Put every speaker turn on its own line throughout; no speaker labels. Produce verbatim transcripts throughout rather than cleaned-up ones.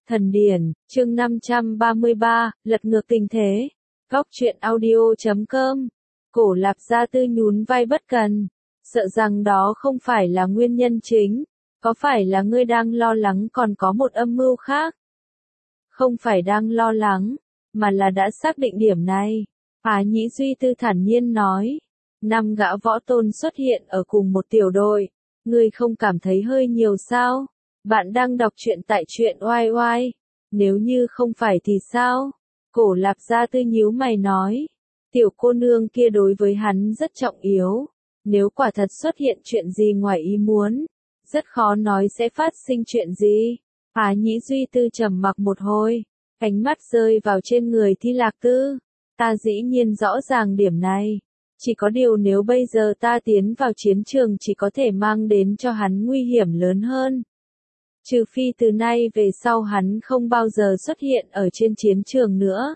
Thần điển, chương năm trăm ba mươi ba, lật ngược tình thế. Góc truyện audio chấm com. Cổ Lạp Gia Tư nhún vai bất cần. Sợ rằng đó không phải là nguyên nhân chính. Có phải là ngươi đang lo lắng còn có một âm mưu khác? Không phải đang lo lắng, mà là đã xác định điểm này. Á Nhĩ Duy Tư thản nhiên nói. Năm gã võ tôn xuất hiện ở cùng một tiểu đội. Ngươi không cảm thấy hơi nhiều sao? Bạn đang đọc truyện tại truyện oai oai. Nếu như không phải thì sao? Cổ Lạp Gia Tư nhíu mày nói. Tiểu cô nương kia đối với hắn rất trọng yếu. Nếu quả thật xuất hiện chuyện gì ngoài ý muốn, rất khó nói sẽ phát sinh chuyện gì. Á Nhĩ Duy Tư trầm mặc một hồi, ánh mắt rơi vào trên người Thi Lạc Tư. Ta dĩ nhiên rõ ràng điểm này. Chỉ có điều nếu bây giờ ta tiến vào chiến trường chỉ có thể mang đến cho hắn nguy hiểm lớn hơn. Trừ phi từ nay về sau hắn không bao giờ xuất hiện ở trên chiến trường nữa.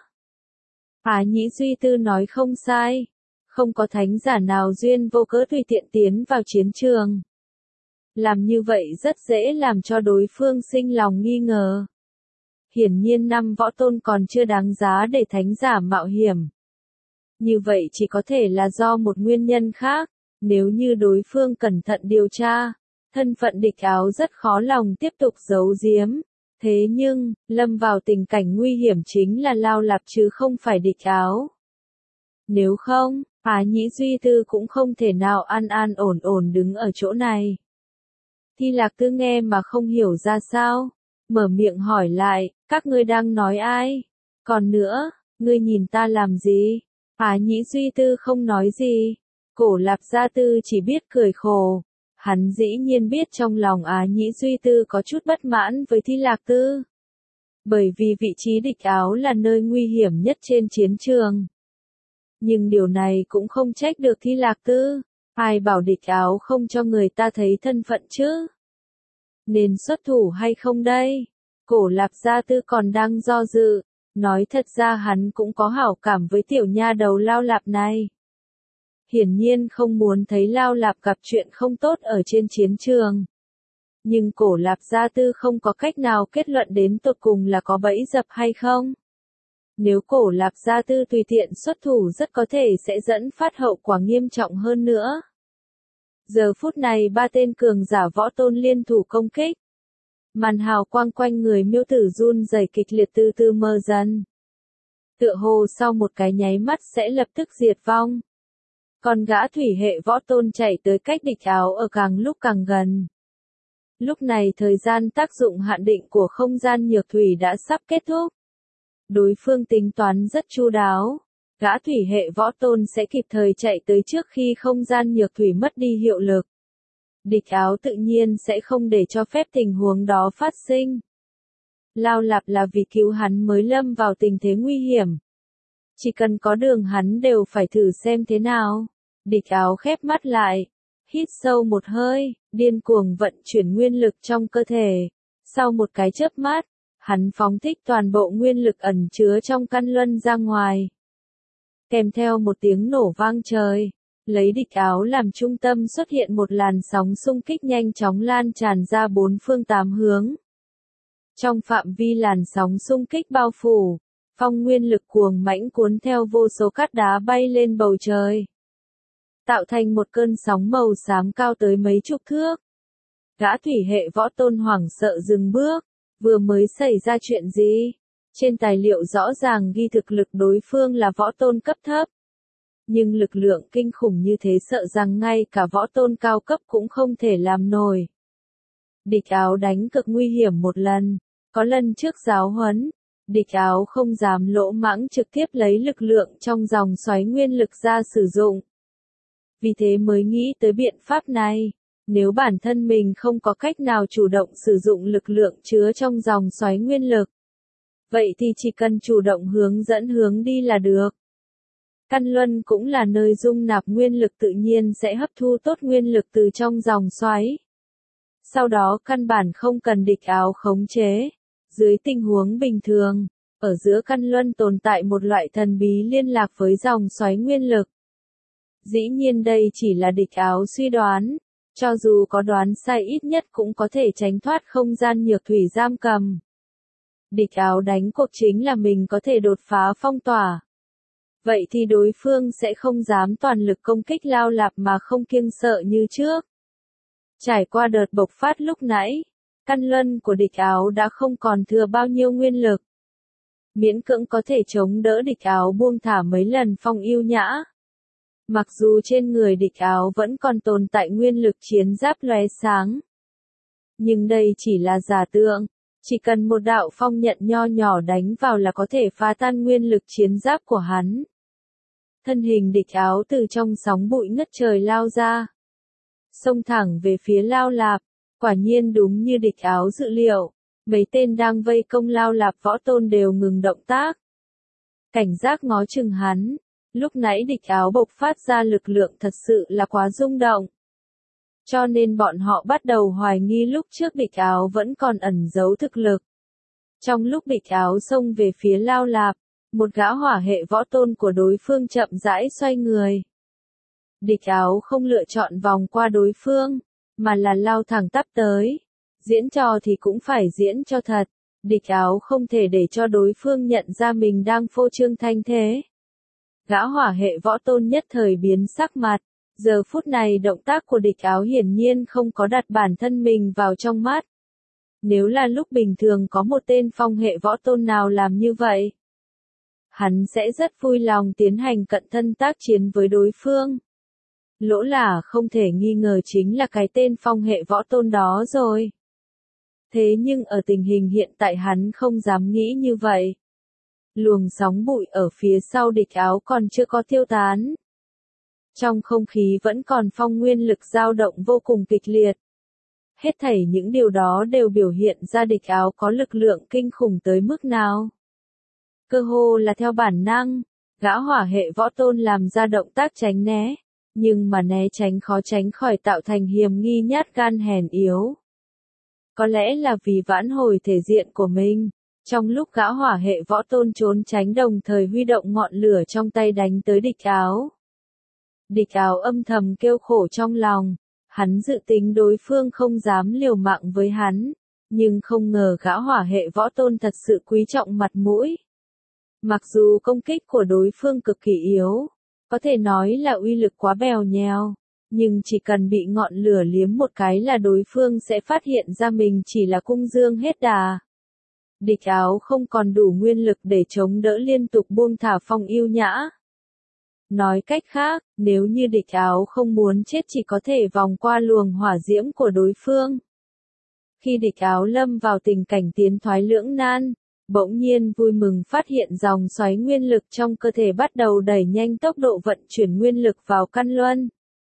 Á Nhĩ Duy Tư nói không sai. Không có thánh giả nào duyên vô cớ tùy tiện tiến vào chiến trường. Làm như vậy rất dễ làm cho đối phương sinh lòng nghi ngờ. Hiển nhiên năm võ tôn còn chưa đáng giá để thánh giả mạo hiểm. Như vậy chỉ có thể là do một nguyên nhân khác. Nếu như đối phương cẩn thận điều tra, thân phận địch áo rất khó lòng tiếp tục giấu giếm. Thế nhưng, lâm vào tình cảnh nguy hiểm chính là Lao Lạp chứ không phải địch áo. Nếu không, Á Nhĩ Duy Tư cũng không thể nào an an ổn ổn đứng ở chỗ này. Thi Lạc Tư nghe mà không hiểu ra sao, mở miệng hỏi lại, các ngươi đang nói ai? Còn nữa, ngươi nhìn ta làm gì? Á Nhĩ Duy Tư không nói gì. Cổ Lạp Gia Tư chỉ biết cười khổ. Hắn dĩ nhiên biết trong lòng Á Nhĩ Duy Tư có chút bất mãn với Thi Lạc Tư. Bởi vì vị trí địch áo là nơi nguy hiểm nhất trên chiến trường. Nhưng điều này cũng không trách được Thi Lạc Tư. Ai bảo địch áo không cho người ta thấy thân phận chứ? Nên xuất thủ hay không đây? Cổ Lạp Gia Tư còn đang do dự. Nói thật ra hắn cũng có hảo cảm với tiểu nha đầu Lao Lạp này. Hiển nhiên không muốn thấy Lao Lạp gặp chuyện không tốt ở trên chiến trường. Nhưng Cổ Lạp Gia Tư không có cách nào kết luận đến tột cùng là có bẫy dập hay không. Nếu Cổ Lạp Gia Tư tùy tiện xuất thủ rất có thể sẽ dẫn phát hậu quả nghiêm trọng hơn nữa. Giờ phút này ba tên cường giả võ tôn liên thủ công kích. Màn hào quang quanh người Miêu Tử run rẩy kịch liệt từ từ mờ dần. Tựa hồ sau một cái nháy mắt sẽ lập tức diệt vong. Còn gã thủy hệ võ tôn chạy tới cách địch áo ở càng lúc càng gần. Lúc này thời gian tác dụng hạn định của không gian nhược thủy đã sắp kết thúc. Đối phương tính toán rất chu đáo. Gã thủy hệ võ tôn sẽ kịp thời chạy tới trước khi không gian nhược thủy mất đi hiệu lực. Địch áo tự nhiên sẽ không để cho phép tình huống đó phát sinh. Lao Lạp là vì cứu hắn mới lâm vào tình thế nguy hiểm. Chỉ cần có đường hắn đều phải thử xem thế nào. Địch áo khép mắt lại. Hít sâu một hơi, điên cuồng vận chuyển nguyên lực trong cơ thể. Sau một cái chớp mắt, hắn phóng thích toàn bộ nguyên lực ẩn chứa trong căn luân ra ngoài. Kèm theo một tiếng nổ vang trời. Lấy địch áo làm trung tâm xuất hiện một làn sóng xung kích nhanh chóng lan tràn ra bốn phương tám hướng. Trong phạm vi làn sóng xung kích bao phủ, phong nguyên lực cuồng mãnh cuốn theo vô số cát đá bay lên bầu trời. Tạo thành một cơn sóng màu xám cao tới mấy chục thước. Gã thủy hệ võ tôn hoảng sợ dừng bước, vừa mới xảy ra chuyện gì? Trên tài liệu rõ ràng ghi thực lực đối phương là võ tôn cấp thấp. Nhưng lực lượng kinh khủng như thế sợ rằng ngay cả võ tôn cao cấp cũng không thể làm nổi. Địch áo đánh cực nguy hiểm một lần, có lần trước giáo huấn, địch áo không dám lỗ mãng trực tiếp lấy lực lượng trong dòng xoáy nguyên lực ra sử dụng. Vì thế mới nghĩ tới biện pháp này, nếu bản thân mình không có cách nào chủ động sử dụng lực lượng chứa trong dòng xoáy nguyên lực. Vậy thì chỉ cần chủ động hướng dẫn hướng đi là được. Căn luân cũng là nơi dung nạp nguyên lực tự nhiên sẽ hấp thu tốt nguyên lực từ trong dòng xoáy. Sau đó căn bản không cần địch áo khống chế. Dưới tình huống bình thường, ở giữa căn luân tồn tại một loại thần bí liên lạc với dòng xoáy nguyên lực. Dĩ nhiên đây chỉ là địch áo suy đoán. Cho dù có đoán sai ít nhất cũng có thể tránh thoát không gian nhược thủy giam cầm. Địch áo đánh cuộc chính là mình có thể đột phá phong tỏa. Vậy thì đối phương sẽ không dám toàn lực công kích Lao Lạp mà không kiêng sợ như trước. Trải qua đợt bộc phát lúc nãy, căn luân của địch áo đã không còn thừa bao nhiêu nguyên lực. Miễn cưỡng có thể chống đỡ địch áo buông thả mấy lần phong yêu nhã. Mặc dù trên người địch áo vẫn còn tồn tại nguyên lực chiến giáp lóe sáng. Nhưng đây chỉ là giả tượng, chỉ cần một đạo phong nhận nho nhỏ đánh vào là có thể phá tan nguyên lực chiến giáp của hắn. Thân hình địch áo từ trong sóng bụi ngất trời lao ra. Xông thẳng về phía Lao Lạp, quả nhiên đúng như địch áo dự liệu, mấy tên đang vây công Lao Lạp võ tôn đều ngừng động tác. Cảnh giác ngó chừng hắn, lúc nãy địch áo bộc phát ra lực lượng thật sự là quá rung động. Cho nên bọn họ bắt đầu hoài nghi lúc trước địch áo vẫn còn ẩn giấu thực lực. Trong lúc địch áo xông về phía Lao Lạp, một gã hỏa hệ võ tôn của đối phương chậm rãi xoay người. Địch áo không lựa chọn vòng qua đối phương, mà là lao thẳng tắp tới. Diễn trò thì cũng phải diễn cho thật, địch áo không thể để cho đối phương nhận ra mình đang phô trương thanh thế. Gã hỏa hệ võ tôn nhất thời biến sắc mặt, giờ phút này động tác của địch áo hiển nhiên không có đặt bản thân mình vào trong mắt. Nếu là lúc bình thường có một tên phong hệ võ tôn nào làm như vậy, hắn sẽ rất vui lòng tiến hành cận thân tác chiến với đối phương. Lỗ là không thể nghi ngờ chính là cái tên phong hệ võ tôn đó rồi. Thế nhưng ở tình hình hiện tại hắn không dám nghĩ như vậy. Luồng sóng bụi ở phía sau địch áo còn chưa có tiêu tán. Trong không khí vẫn còn phong nguyên lực dao động vô cùng kịch liệt. Hết thảy những điều đó đều biểu hiện ra địch áo có lực lượng kinh khủng tới mức nào. Cơ hồ là theo bản năng, gã hỏa hệ võ tôn làm ra động tác tránh né, nhưng mà né tránh khó tránh khỏi tạo thành hiểm nghi nhát gan hèn yếu. Có lẽ là vì vãn hồi thể diện của mình, trong lúc gã hỏa hệ võ tôn trốn tránh đồng thời huy động ngọn lửa trong tay đánh tới địch áo. Địch áo âm thầm kêu khổ trong lòng, hắn dự tính đối phương không dám liều mạng với hắn, nhưng không ngờ gã hỏa hệ võ tôn thật sự quý trọng mặt mũi. Mặc dù công kích của đối phương cực kỳ yếu, có thể nói là uy lực quá bèo nhèo, nhưng chỉ cần bị ngọn lửa liếm một cái là đối phương sẽ phát hiện ra mình chỉ là cung dương hết đà. Địch áo không còn đủ nguyên lực để chống đỡ liên tục buông thả phong yêu nhã. Nói cách khác, nếu như địch áo không muốn chết chỉ có thể vòng qua luồng hỏa diễm của đối phương. Khi địch áo lâm vào tình cảnh tiến thoái lưỡng nan, bỗng nhiên vui mừng phát hiện dòng xoáy nguyên lực trong cơ thể bắt đầu đẩy nhanh tốc độ vận chuyển nguyên lực vào căn luân.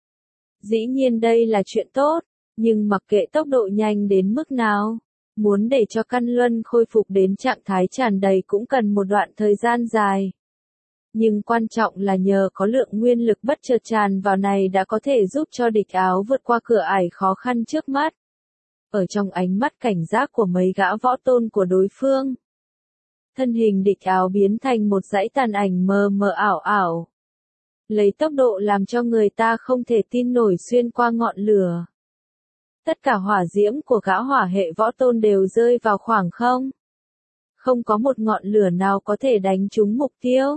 Dĩ nhiên đây là chuyện tốt, nhưng mặc kệ tốc độ nhanh đến mức nào, muốn để cho căn luân khôi phục đến trạng thái tràn đầy cũng cần một đoạn thời gian dài. Nhưng quan trọng là nhờ có lượng nguyên lực bất chợt tràn vào này đã có thể giúp cho địch áo vượt qua cửa ải khó khăn trước mắt. Ở trong ánh mắt cảnh giác của mấy gã võ tôn của đối phương, thân hình địch áo biến thành một dãy tàn ảnh mờ mờ ảo ảo. Lấy tốc độ làm cho người ta không thể tin nổi xuyên qua ngọn lửa. Tất cả hỏa diễm của gã hỏa hệ võ tôn đều rơi vào khoảng không. Không có một ngọn lửa nào có thể đánh trúng mục tiêu.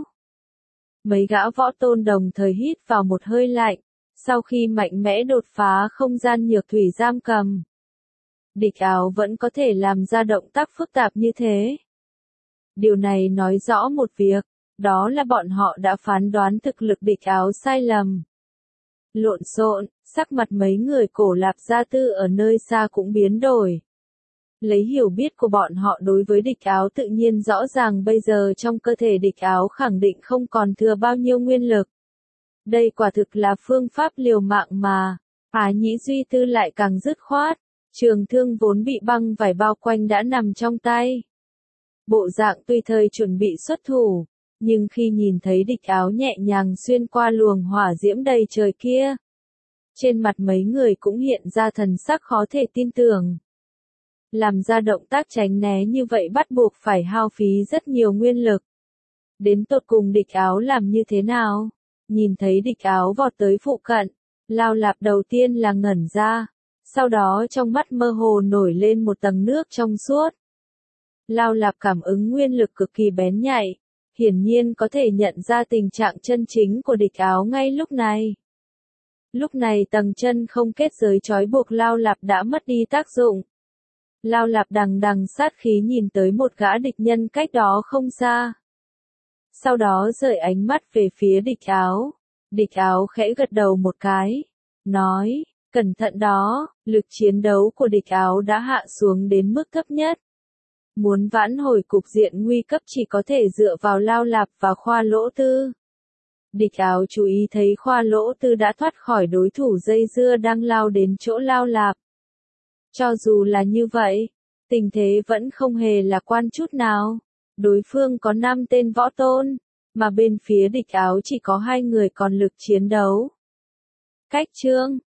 Mấy gã võ tôn đồng thời hít vào một hơi lạnh, sau khi mạnh mẽ đột phá không gian nhược thủy giam cầm. Địch áo vẫn có thể làm ra động tác phức tạp như thế. Điều này nói rõ một việc, đó là bọn họ đã phán đoán thực lực địch áo sai lầm. Lộn xộn, sắc mặt mấy người Cổ Lạp Gia Tư ở nơi xa cũng biến đổi. Lấy hiểu biết của bọn họ đối với địch áo tự nhiên rõ ràng bây giờ trong cơ thể địch áo khẳng định không còn thừa bao nhiêu nguyên lực. Đây quả thực là phương pháp liều mạng mà, Á Nhĩ Duy Tư lại càng dứt khoát, trường thương vốn bị băng vải bao quanh đã nằm trong tay. Bộ dạng tùy thời chuẩn bị xuất thủ, nhưng khi nhìn thấy địch áo nhẹ nhàng xuyên qua luồng hỏa diễm đầy trời kia, trên mặt mấy người cũng hiện ra thần sắc khó thể tin tưởng. Làm ra động tác tránh né như vậy bắt buộc phải hao phí rất nhiều nguyên lực. Đến tột cùng địch áo làm như thế nào? Nhìn thấy địch áo vọt tới phụ cận, Lao Lạp đầu tiên là ngẩn ra, sau đó trong mắt mơ hồ nổi lên một tầng nước trong suốt. Lao Lạp cảm ứng nguyên lực cực kỳ bén nhạy, hiển nhiên có thể nhận ra tình trạng chân chính của địch áo ngay lúc này. Lúc này tầng chân không kết giới trói buộc Lao Lạp đã mất đi tác dụng. Lao Lạp đằng đằng sát khí nhìn tới một gã địch nhân cách đó không xa. Sau đó rời ánh mắt về phía địch áo. Địch áo khẽ gật đầu một cái, nói, cẩn thận đó, lực chiến đấu của địch áo đã hạ xuống đến mức thấp nhất. Muốn vãn hồi cục diện nguy cấp chỉ có thể dựa vào Lao Lạp và Khoa Lỗ Tư. Địch áo chú ý thấy Khoa Lỗ Tư đã thoát khỏi đối thủ dây dưa đang lao đến chỗ Lao Lạp. Cho dù là như vậy, tình thế vẫn không hề lạc quan chút nào. Đối phương có năm tên võ tôn, mà bên phía địch áo chỉ có hai người còn lực chiến đấu. Cách chương